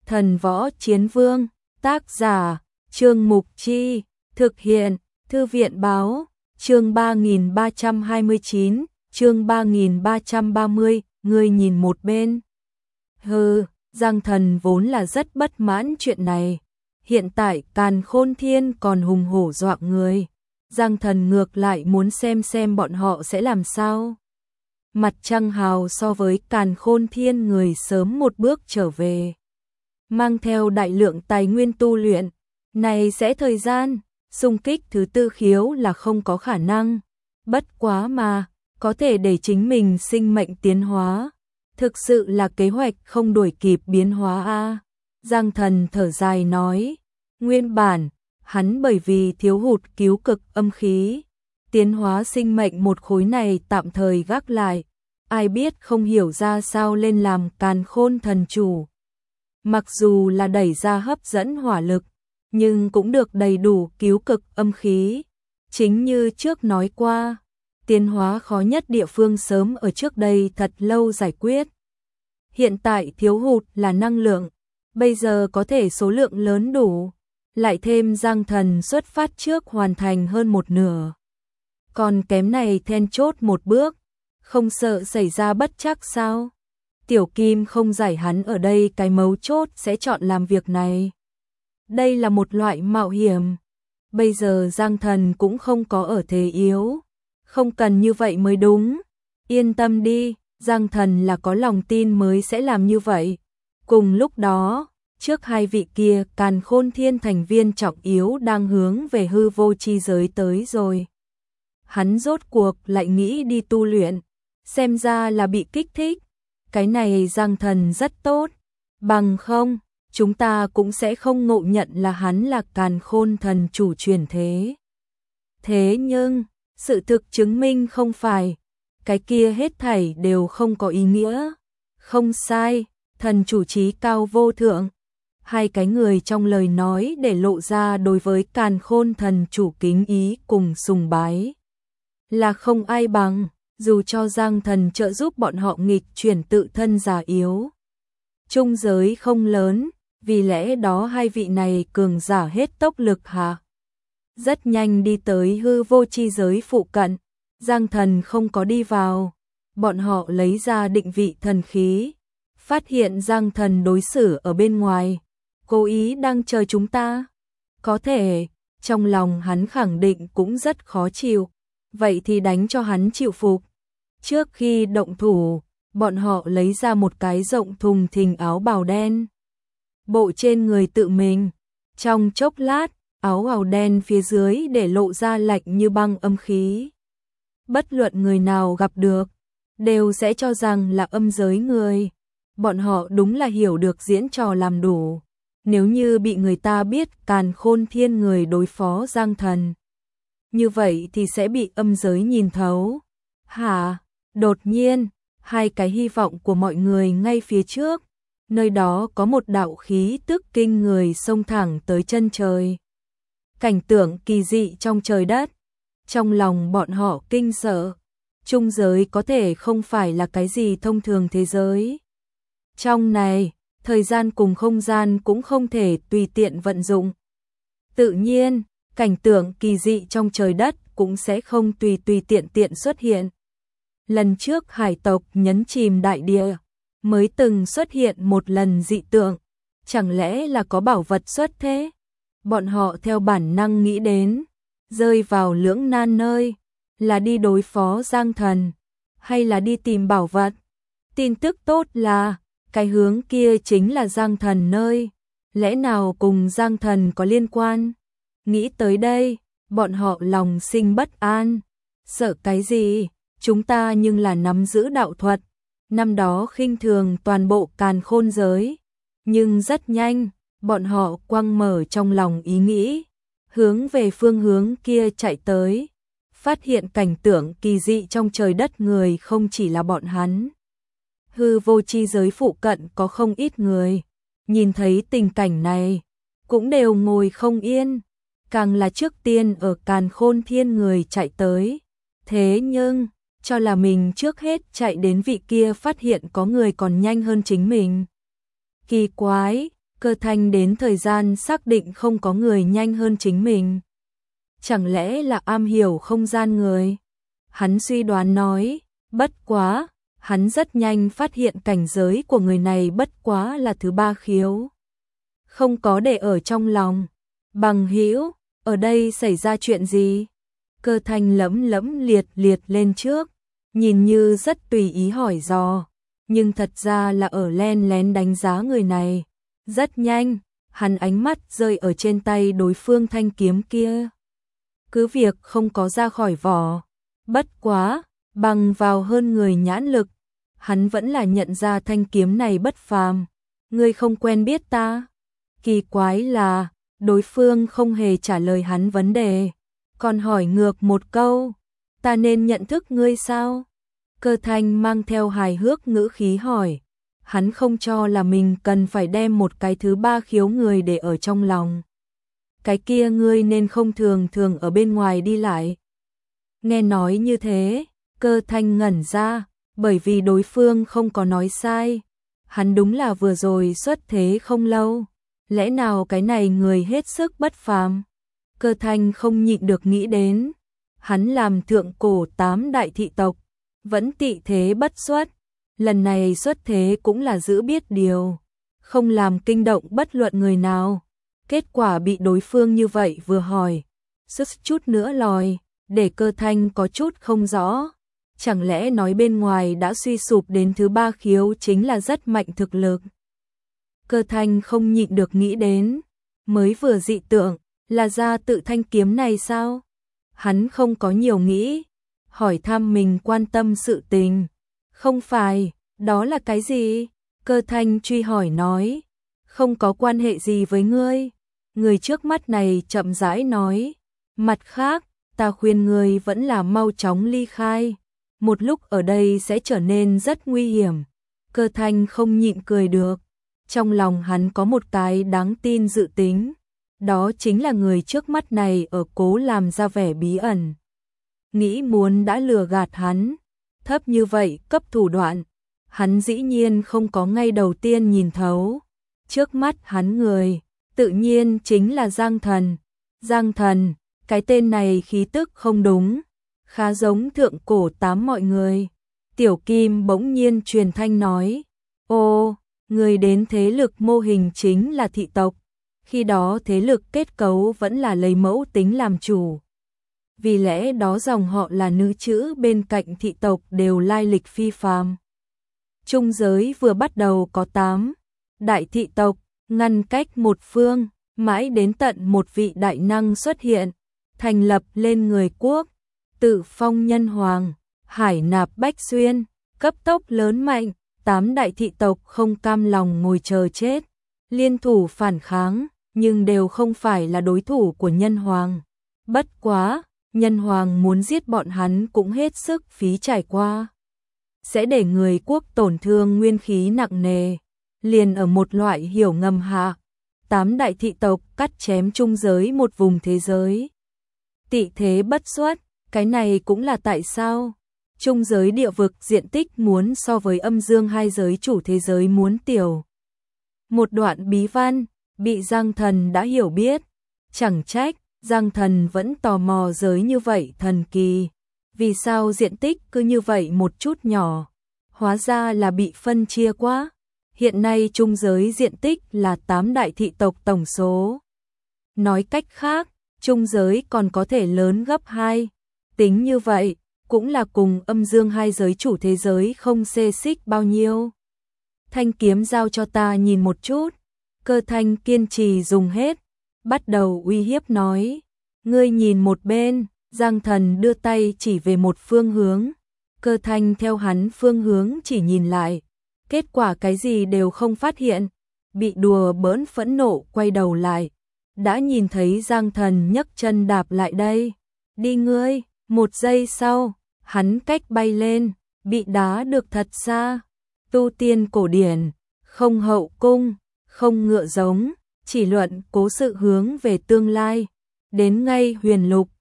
Thần Võ Chiến Vương, tác giả, Trương Mục Chi, thực hiện, Thư viện báo, chương 3329, chương 3330, ngươi nhìn một bên. Giang Thần vốn là rất bất mãn chuyện này. Hiện tại Càn Khôn Thiên còn hùng hổ dọa người. Giang Thần ngược lại muốn xem bọn họ sẽ làm sao. Mặt Trăng Hào so với Càn Khôn Thiên người sớm một bước trở về. Mang theo đại lượng tài nguyên tu luyện. Này sẽ thời gian, xung kích thứ tư khiếu là không có khả năng. Bất quá mà, có thể để chính mình sinh mệnh tiến hóa. Thực sự là kế hoạch không đuổi kịp biến hóa a. Giang Thần thở dài nói, nguyên bản, hắn bởi vì thiếu hụt cứu cực âm khí, tiến hóa sinh mệnh một khối này tạm thời gác lại, ai biết không hiểu ra sao lên làm Càn Khôn thần chủ. Mặc dù là đẩy ra hấp dẫn hỏa lực, nhưng cũng được đầy đủ cứu cực âm khí. Chính như trước nói qua, tiến hóa khó nhất địa phương sớm ở trước đây thật lâu giải quyết. Hiện tại thiếu hụt là năng lượng, bây giờ có thể số lượng lớn đủ, lại thêm Giang Thần xuất phát trước hoàn thành hơn một nửa. Còn kém này then chốt một bước, không sợ xảy ra bất trắc sao? Tiểu Kim không giải hắn ở đây cái mấu chốt sẽ chọn làm việc này. Đây là một loại mạo hiểm. Bây giờ Giang Thần cũng không có ở thế yếu. Không cần như vậy mới đúng. Yên tâm đi, Giang Thần là có lòng tin mới sẽ làm như vậy. Cùng lúc đó, trước hai vị kia Càn Khôn Thiên thành viên trọng yếu đang hướng về hư vô chi giới tới rồi. Hắn rốt cuộc lại nghĩ đi tu luyện. Xem ra là bị kích thích. Cái này Giang Thần rất tốt. Bằng không, chúng ta cũng sẽ không ngộ nhận là hắn là Càn Khôn thần chủ truyền thế. Thế nhưng, sự thực chứng minh không phải. Cái kia hết thảy đều không có ý nghĩa. Không sai, thần chủ trí cao vô thượng. Hai cái người trong lời nói để lộ ra đối với Càn Khôn thần chủ kính ý cùng sùng bái. Là không ai bằng, dù cho Giang Thần trợ giúp bọn họ nghịch chuyển tự thân già yếu. Trung giới không lớn, vì lẽ đó hai vị này cường giả hết tốc lực hạ. Rất nhanh đi tới hư vô chi giới phụ cận, Giang Thần không có đi vào. Bọn họ lấy ra định vị thần khí, phát hiện Giang Thần đối xử ở bên ngoài, cố ý đang chờ chúng ta. Có thể, trong lòng hắn khẳng định cũng rất khó chịu, vậy thì đánh cho hắn chịu phục. Trước khi động thủ, bọn họ lấy ra một cái rộng thùng thình áo bào đen. Bộ trên người tự mình, trong chốc lát, áo bào đen phía dưới để lộ ra lạnh như băng âm khí. Bất luận người nào gặp được, đều sẽ cho rằng là âm giới người. Bọn họ đúng là hiểu được diễn trò làm đủ. Nếu như bị người ta biết Càn Khôn Thiên người đối phó Giang Thần, như vậy thì sẽ bị âm giới nhìn thấu. Hả? Đột nhiên, hai cái hy vọng của mọi người ngay phía trước. Nơi đó có một đạo khí tức kinh người xông thẳng tới chân trời. Cảnh tượng kỳ dị trong trời đất. Trong lòng bọn họ kinh sợ. Trung giới có thể không phải là cái gì thông thường thế giới. Trong này, thời gian cùng không gian cũng không thể tùy tiện vận dụng. Tự nhiên, cảnh tượng kỳ dị trong trời đất cũng sẽ không tùy tiện xuất hiện. Lần trước hải tộc nhấn chìm đại địa, mới từng xuất hiện một lần dị tượng. Chẳng lẽ là có bảo vật xuất thế? Bọn họ theo bản năng nghĩ đến, rơi vào lưỡng nan nơi, là đi đối phó Giang Thần, hay là đi tìm bảo vật. Tin tức tốt là, cái hướng kia chính là Giang Thần nơi, lẽ nào cùng Giang Thần có liên quan? Nghĩ tới đây, bọn họ lòng sinh bất an. Sợ cái gì? Chúng ta nhưng là nắm giữ đạo thuật, năm đó khinh thường toàn bộ Càn Khôn giới. Nhưng rất nhanh, bọn họ quăng mở trong lòng ý nghĩ, hướng về phương hướng kia chạy tới. Phát hiện cảnh tượng kỳ dị trong trời đất người không chỉ là bọn hắn. Hư vô chi giới phụ cận có không ít người, nhìn thấy tình cảnh này, cũng đều ngồi không yên. Càng là trước tiên ở Càn Khôn Thiên người chạy tới. Thế nhưng, cho là mình trước hết chạy đến vị kia phát hiện có người còn nhanh hơn chính mình. Kỳ quái, Cơ Thanh đến thời gian xác định không có người nhanh hơn chính mình. Chẳng lẽ là am hiểu không gian người? Hắn suy đoán nói, bất quá, hắn rất nhanh phát hiện cảnh giới của người này bất quá là thứ ba khiếu. Không có để ở trong lòng. Bằng hữu, ở đây xảy ra chuyện gì? Cơ Thanh lẫm lẫm liệt liệt lên trước, nhìn như rất tùy ý hỏi dò, nhưng thật ra là ở len lén đánh giá người này. Rất nhanh, hắn ánh mắt rơi ở trên tay đối phương thanh kiếm kia. Cứ việc không có ra khỏi vỏ, bất quá, bằng vào hơn người nhãn lực, hắn vẫn là nhận ra thanh kiếm này bất phàm. Ngươi không quen biết ta? Kỳ quái là, đối phương không hề trả lời hắn vấn đề, còn hỏi ngược một câu, ta nên nhận thức ngươi sao? Cơ Thanh mang theo hài hước ngữ khí hỏi, hắn không cho là mình cần phải đem một cái thứ ba khiếu người để ở trong lòng. Cái kia ngươi nên không thường thường ở bên ngoài đi lại. Nghe nói như thế, Cơ Thanh ngẩn ra, bởi vì đối phương không có nói sai. Hắn đúng là vừa rồi xuất thế không lâu. Lẽ nào cái này người hết sức bất phàm? Cơ Thanh không nhịn được nghĩ đến. Hắn làm thượng cổ 8 đại thị tộc, vẫn tị thế bất xuất. Lần này xuất thế cũng là giữ biết điều, không làm kinh động bất luận người nào. Kết quả bị đối phương như vậy vừa hỏi, sức chút nữa lòi, để Cơ Thanh có chút không rõ. Chẳng lẽ nói bên ngoài đã suy sụp đến thứ ba khiếu chính là rất mạnh thực lực? Cơ Thanh không nhịn được nghĩ đến, mới vừa dị tượng, là ra tự thanh kiếm này sao? Hắn không có nhiều nghĩ, hỏi thăm mình quan tâm sự tình. Không phải, đó là cái gì? Cơ Thanh truy hỏi nói, không có quan hệ gì với ngươi. Người trước mắt này chậm rãi nói, mặt khác, ta khuyên ngươi vẫn là mau chóng ly khai. Một lúc ở đây sẽ trở nên rất nguy hiểm. Cơ Thanh không nhịn cười được. Trong lòng hắn có một cái đáng tin dự tính. Đó chính là người trước mắt này ở cố làm ra vẻ bí ẩn. Nghĩ muốn đã lừa gạt hắn. Thấp như vậy cấp thủ đoạn. Hắn dĩ nhiên không có ngay đầu tiên nhìn thấu. Trước mắt hắn người, tự nhiên chính là Giang Thần. Giang Thần, cái tên này khí tức không đúng. Khá giống thượng cổ 8 mọi người. Tiểu Kim bỗng nhiên truyền thanh nói, ô, người đến thế lực mô hình chính là thị tộc. Khi đó thế lực kết cấu vẫn là lấy mẫu tính làm chủ. Vì lẽ đó dòng họ là nữ chữ bên cạnh thị tộc đều lai lịch phi phàm. Trung giới vừa bắt đầu có 8 đại thị tộc, ngăn cách một phương, mãi đến tận một vị đại năng xuất hiện, thành lập lên người quốc. Tự phong nhân hoàng, hải nạp bách xuyên, cấp tốc lớn mạnh, 8 đại thị tộc không cam lòng ngồi chờ chết, liên thủ phản kháng, nhưng đều không phải là đối thủ của nhân hoàng. Bất quá, nhân hoàng muốn giết bọn hắn cũng hết sức phí trải qua. Sẽ để người quốc tổn thương nguyên khí nặng nề, liền ở một loại hiểu ngầm hạ. 8 đại thị tộc cắt chém trung giới một vùng thế giới. Tị thế bất xuất. Cái này cũng là tại sao trung giới địa vực diện tích muốn so với âm dương hai giới chủ thế giới muốn tiểu. Một đoạn bí văn, bị Giang Thần đã hiểu biết. Chẳng trách, Giang Thần vẫn tò mò giới như vậy thần kỳ. Vì sao diện tích cứ như vậy một chút nhỏ? Hóa ra là bị phân chia quá. Hiện nay trung giới diện tích là 8 đại thị tộc tổng số. Nói cách khác, trung giới còn có thể lớn gấp 2. Tính như vậy, cũng là cùng âm dương hai giới chủ thế giới không xê xích bao nhiêu. Thanh kiếm giao cho ta nhìn một chút. Cơ Thanh kiên trì dùng hết, bắt đầu uy hiếp nói. Ngươi nhìn một bên, Giang Thần đưa tay chỉ về một phương hướng. Cơ Thanh theo hắn phương hướng chỉ nhìn lại. Kết quả cái gì đều không phát hiện. Bị đùa bỡn phẫn nộ quay đầu lại. Đã nhìn thấy Giang Thần nhấc chân đạp lại đây. Đi ngươi! Một giây sau, hắn cách bay lên, bị đá được thật xa. Tu tiên cổ điển, không hậu cung, không ngựa giống, chỉ luận cố sự hướng về tương lai. Đến ngay huyền lục,